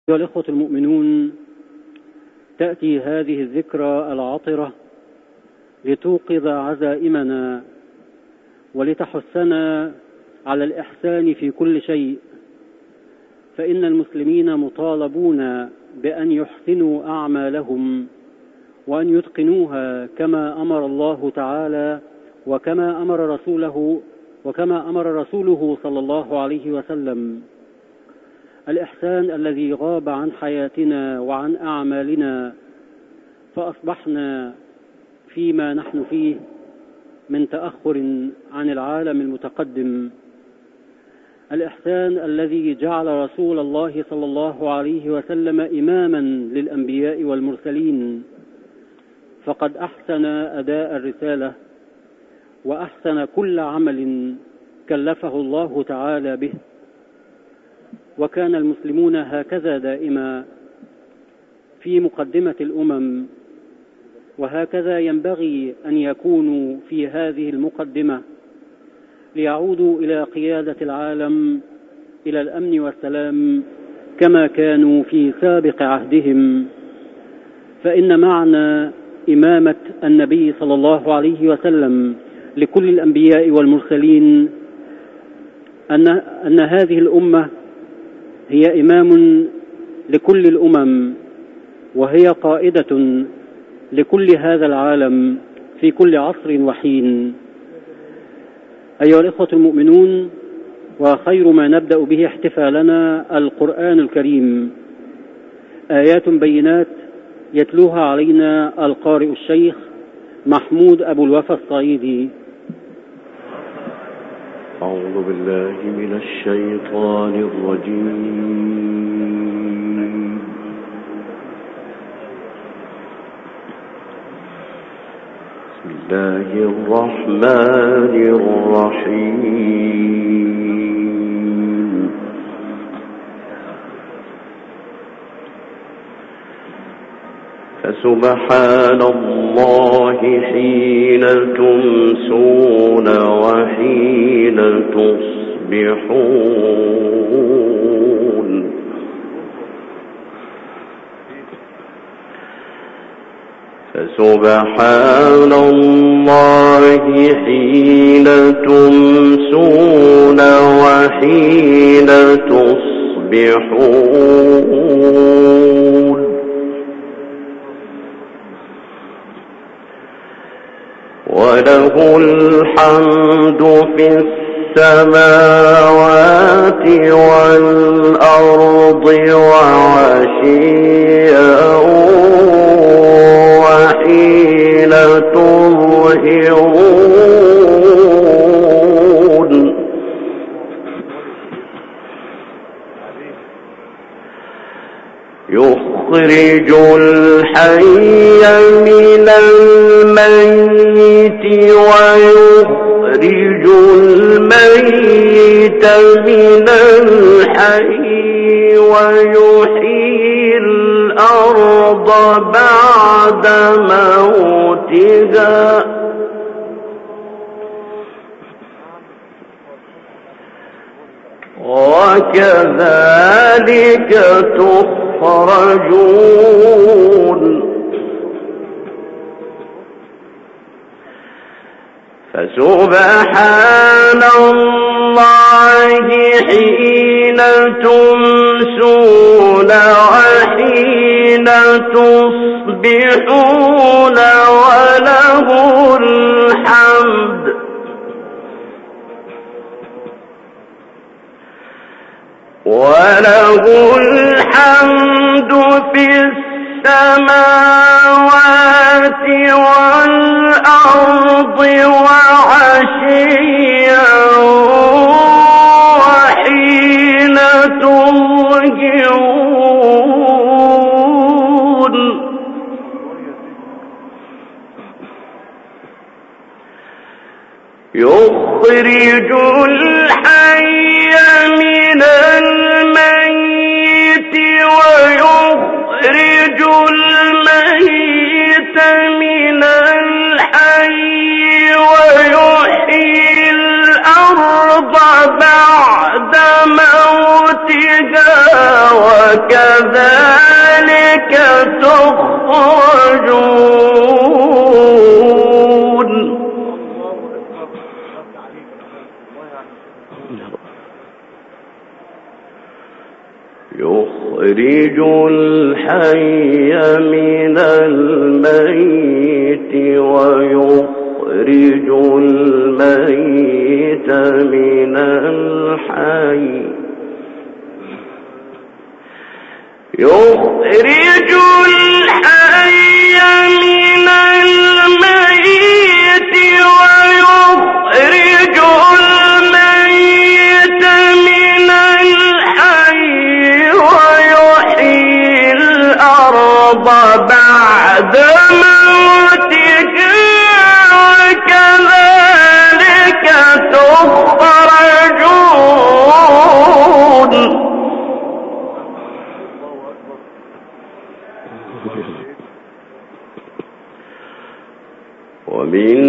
أيها الإخوة المؤمنون، تأتي هذه الذكرى العطرة لتوقظ عزائمنا ولتحثنا على الإحسان في كل شيء، فإن المسلمين مطالبون بأن يحسنوا أعمالهم وأن يتقنوها كما أمر الله تعالى وكما أمر رسوله صلى الله عليه وسلم. الإحسان الذي غاب عن حياتنا وعن أعمالنا، فأصبحنا فيما نحن فيه من تأخر عن العالم المتقدم. الإحسان الذي جعل رسول الله صلى الله عليه وسلم إماما للأنبياء والمرسلين، فقد أحسن أداء الرسالة وأحسن كل عمل كلفه الله تعالى به. وكان المسلمون هكذا دائما في مقدمة الأمم، وهكذا ينبغي أن يكونوا في هذه المقدمة ليعودوا إلى قيادة العالم إلى الأمن والسلام كما كانوا في سابق عهدهم. فإن معنى إمامة النبي صلى الله عليه وسلم لكل الأنبياء والمرسلين أن هذه الأمة هي إمام لكل الأمم، وهي قائدة لكل هذا العالم في كل عصر وحين. أيها الإخوة المؤمنون، وخير ما نبدأ به احتفالنا القرآن الكريم، آيات بينات يتلوها علينا القارئ الشيخ محمود أبو الوفا الصعيدي. أعوذ بالله من الشيطان الرجيم. بسم الله الرحمن الرحيم. فسبحان الله حين تمسون وحين تصبحون. فسبحان الله حين تمسون وحين تصبحون. وله الحمد في السماوات والأرض وعشيا وحين تظهرون. يخرج الحي من الميت ويخرج الميت من الحي ويحيي الأرض بعد موتها وكذلك تخرجون. فسبحان الله حين تمسون وحين تصبحون وله الحمد في السماوات والأرض وعشيا وحين تظهرون. يخرج الحي من الميت ويخرج الميت من الحي ويحيي الأرض بعد موتها وكذلك تخرجون. يخرج الحي من الميت ويخرج الميت من الحي. يخرج الحي من الميت ويخرج الميت من الحي ويحيي الأرض بعد موتها وكذلك تخرجون. ومن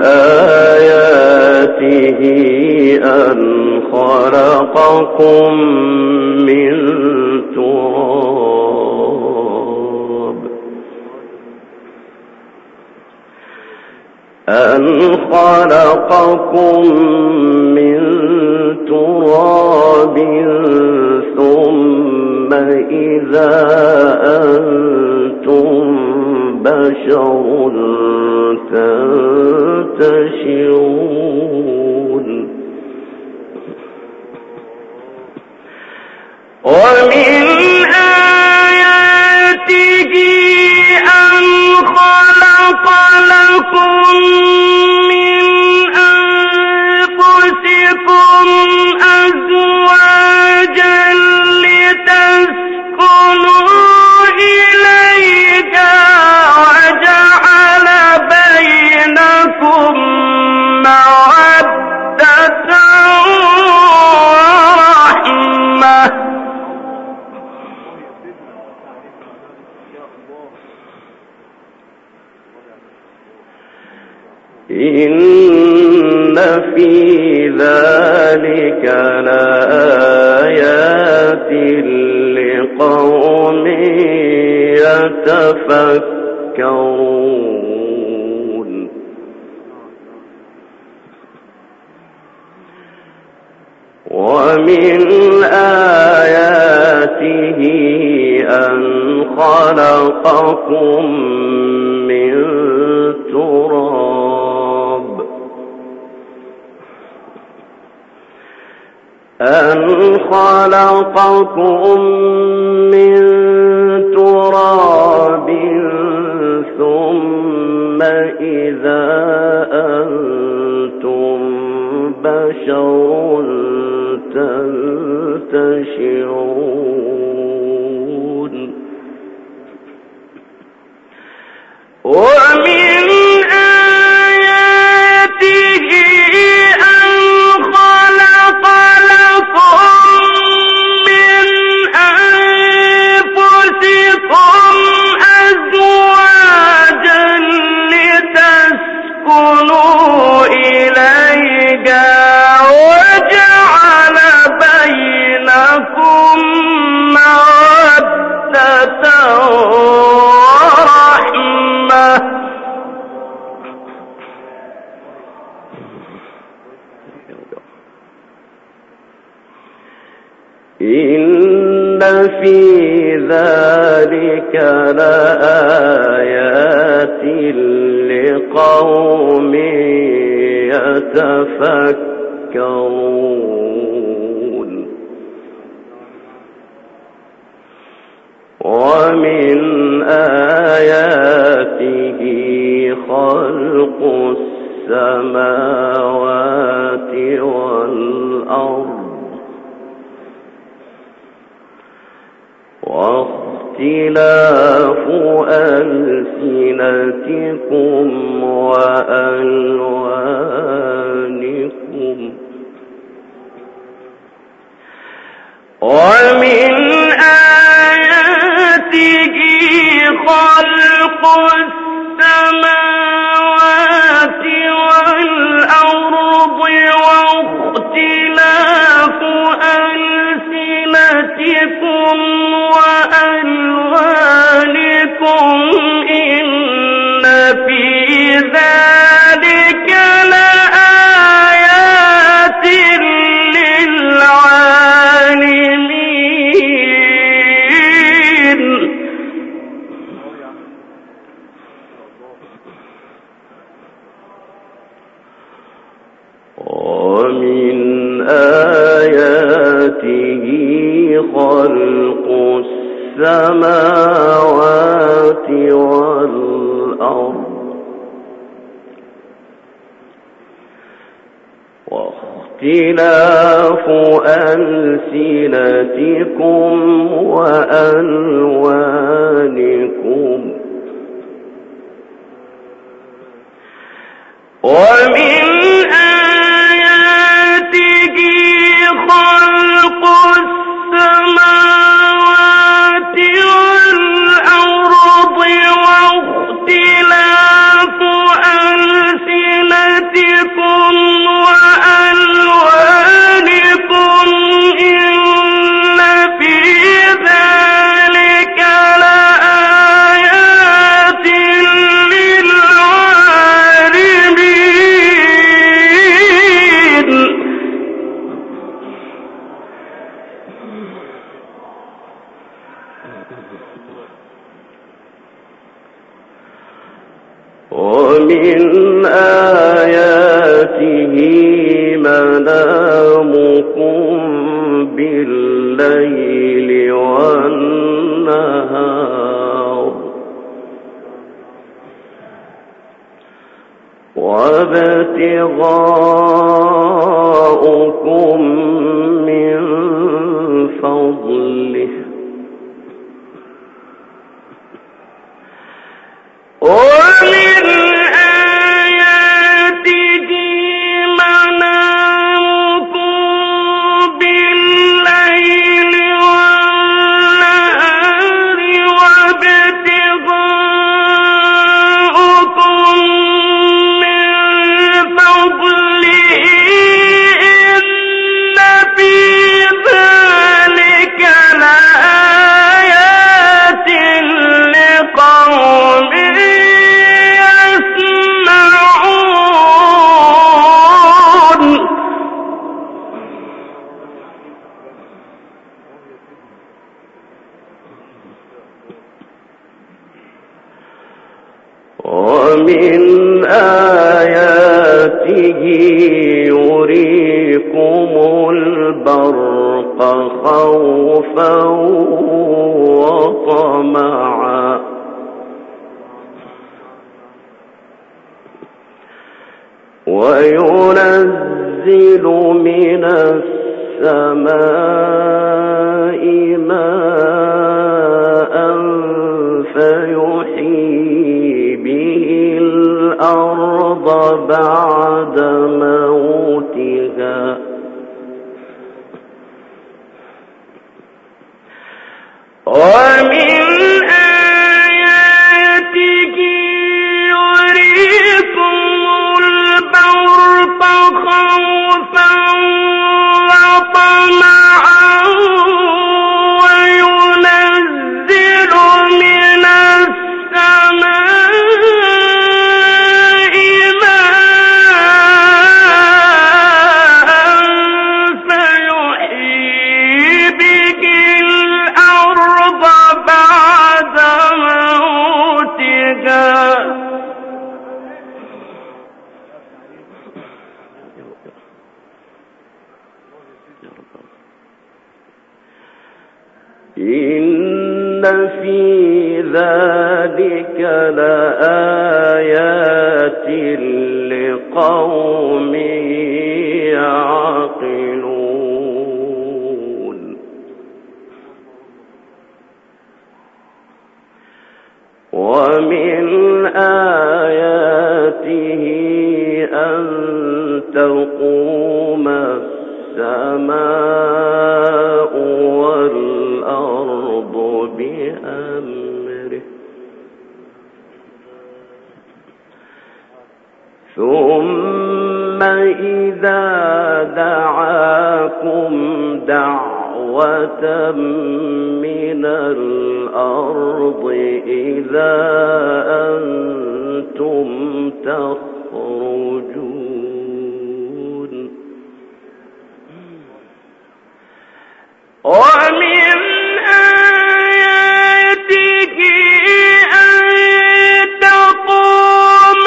آياته أن خلقكم من تراب ثم إذا أنتم بشر تنتشرون. ومن آياته أن خلق لكم من أنفسكم أزواجا لتسكنوا إليها وجعل بينكم مودة ورحمة. إن في ذلك لآيات لقوم يتفكرون. ومن آياته أن خلقكم من تراب ثم إذا أنتم بشر تنتشرون. ومن آياته أن خلق لكم من أنفسكم أزواجا لتسكنوا إليها وجعل بينكم مودة ورحمة. إن في ذلك لآيات لقوم يتفكرون. ومن آياته خلق السماوات والأرض واختلاف ألسنتكم وألوانكم. ومن آياته خلق السماوات والأرض واختلاف ألسنتكم وألوانكم إن في ذلك لآيات للعالمين. ومن آياته خلق السماوات والأرض واختلاف ألسنتكم وألوانكم ومن آياته خلق السماوات والأرض واختلاف ألسنتكم وألوانكم إن في ذلك لآيات للعالمين. ومن آياته منامكم بالليل والنهار وابتغاؤكم من فضله ومن آياته منامكم بالليل والنهار وابتغاؤكم من فضله إن في ذلك لآيات لقوم ومن آياته يريكم البرق خوفا وطمعا وينزل من السماء ماء فيحيي به الأرض بعد موتها ومن آياته يريكم البرق خوفا وطمعا وينزل من السماء ماء فيحيي به الأرض بعد موتها إن في ذلك لآيات لقوم يعقلون ومن آياته أن تقوم السماء والأرض بأمره ثم إذا دعاكم دعوة من الأرض إذا أنتم تخرجون ومن آياته أن تقوم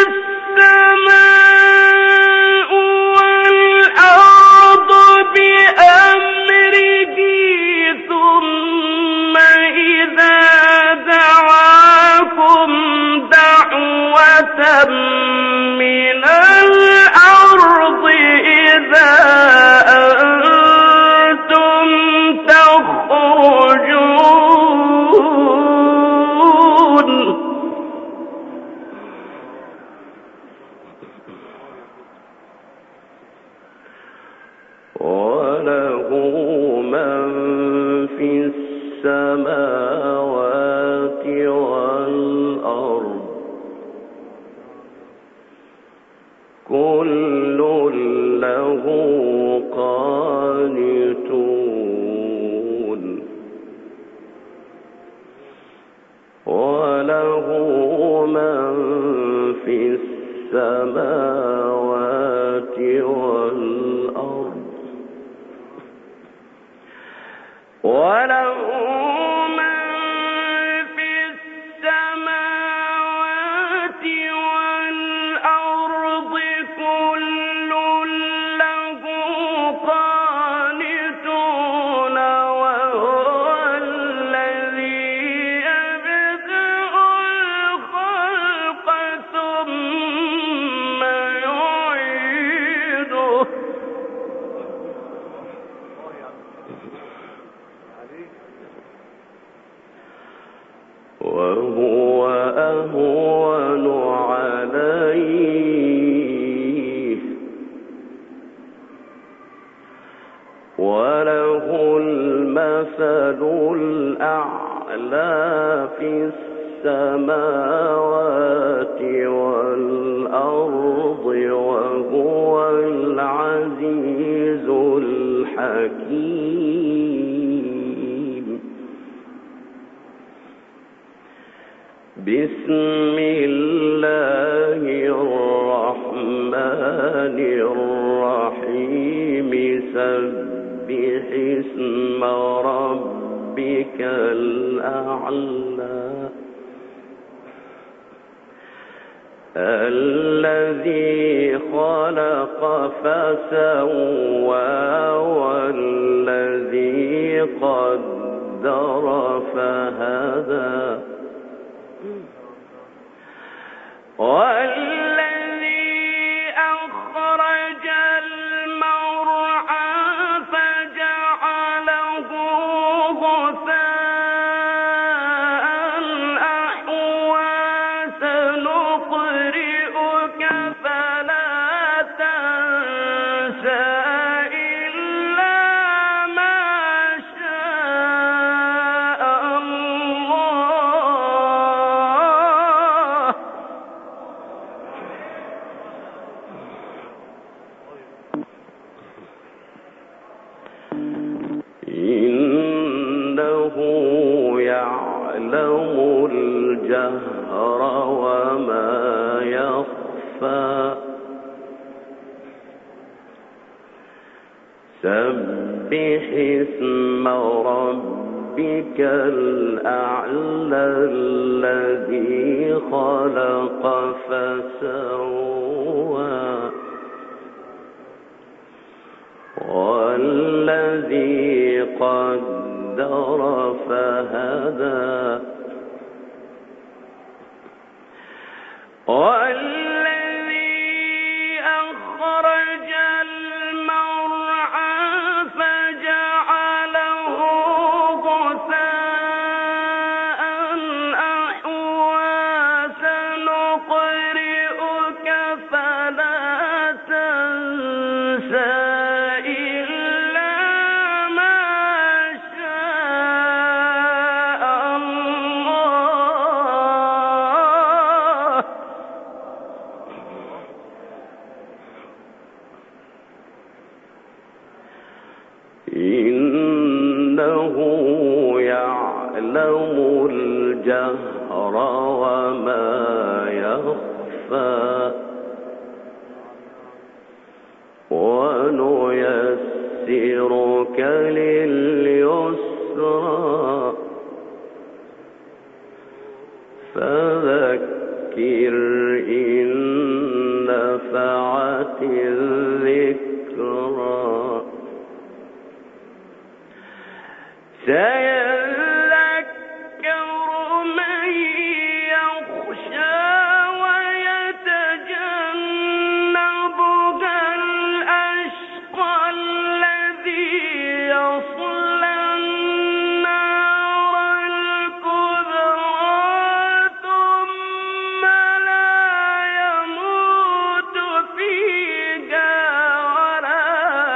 السماء والأرض بأمره ثم إذا دعاكم دعوة من الأرض إذا أنتم تخرجون وله من في السماوات والأرض كل له قانتون وله من في السماوات والأرض وله من في السماوات والأرض كل له قانتون وهو الذي يبدأ الخلق ثم يعيده وهو أهون عليه وله المثل الأعلى في السماوات والأرض وهو العزيز الحكيم بسم الله الرحمن الرحيم سبح اسم ربك الأعلى الذي خلق فسوى والذي قدر فهدى والذي أخرج المرعى فجعله غثاء أحوى سنقرئك فلا تنسى إلا ما شاء الله إنه يعلم الجهر وما يخفى سبح اسم ربك الأعلى الذي خلق فسوى والذي قدر فهدى والذي أخرج المرعى فجعله غثاء أحوى سنقرئك فلا تنسى إلا ما شاء الله الجهر وما يخفى ونيسرك لليسرى فذكر إن نفعت الذكرى سيذكر من يخشى ويتجنبها الأشقى الذي يصلى النار الكبرى ثم لا يموت فيها ولا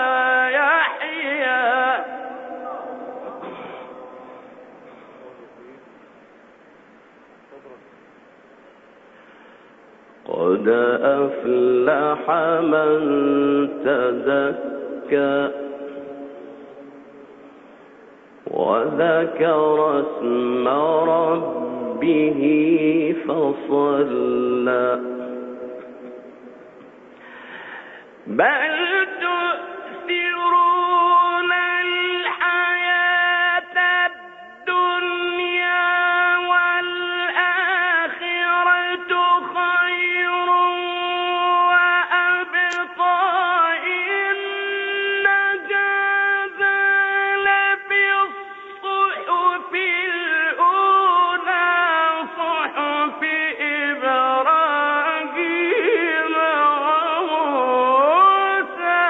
يحيا قد أفلح من تزكى وذكر اسم ربه فصلى بل تؤثرون الحياة الدنيا والآخرة خير وأبقى إن هذا لفي الصحف الأولى صحف إبراهيم وموسى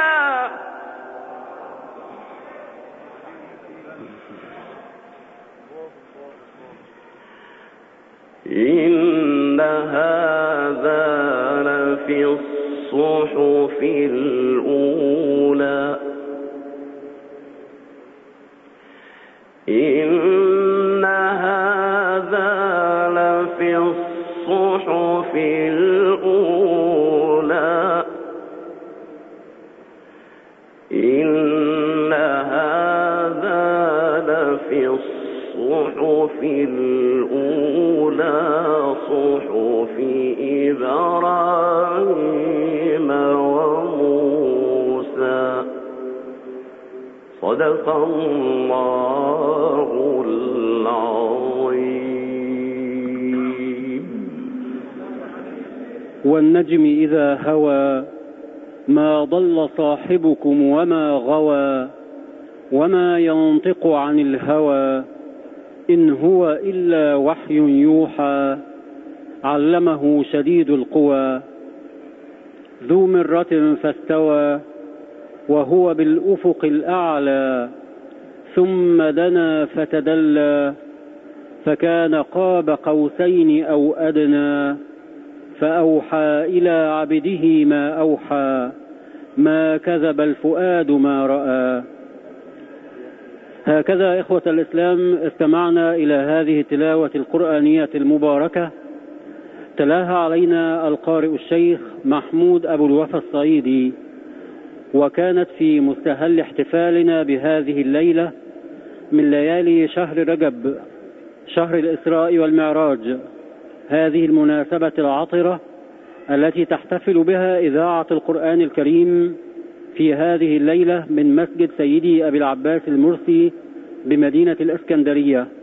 إن هذا لفي الصحف الأولى إن هذا لفي الصحف الأولى إن هذا لفي الصحف الأولى صحف إبراهيم وموسى صدق الله العظيم. والنجم إذا هوى ما ضل صاحبكم وما غوى وما ينطق عن الهوى إن هو إلا وحي يوحى علمه شديد القوى ذو مرة فاستوى وهو بالأفق الأعلى ثم دنا فتدلى فكان قاب قوسين أو أدنى فأوحى إلى عبده ما أوحى ما كذب الفؤاد ما رأى. هكذا إخوة الإسلام استمعنا إلى هذه التلاوة القرآنية المباركة تلاها علينا القارئ الشيخ محمود أبو الوفا الصعيدي، وكانت في مستهل احتفالنا بهذه الليلة من ليالي شهر رجب شهر الإسراء والمعراج، هذه المناسبة العطرة التي تحتفل بها إذاعة القرآن الكريم في هذه الليلة من مسجد سيدي أبي العباس المرسي بمدينة الإسكندرية.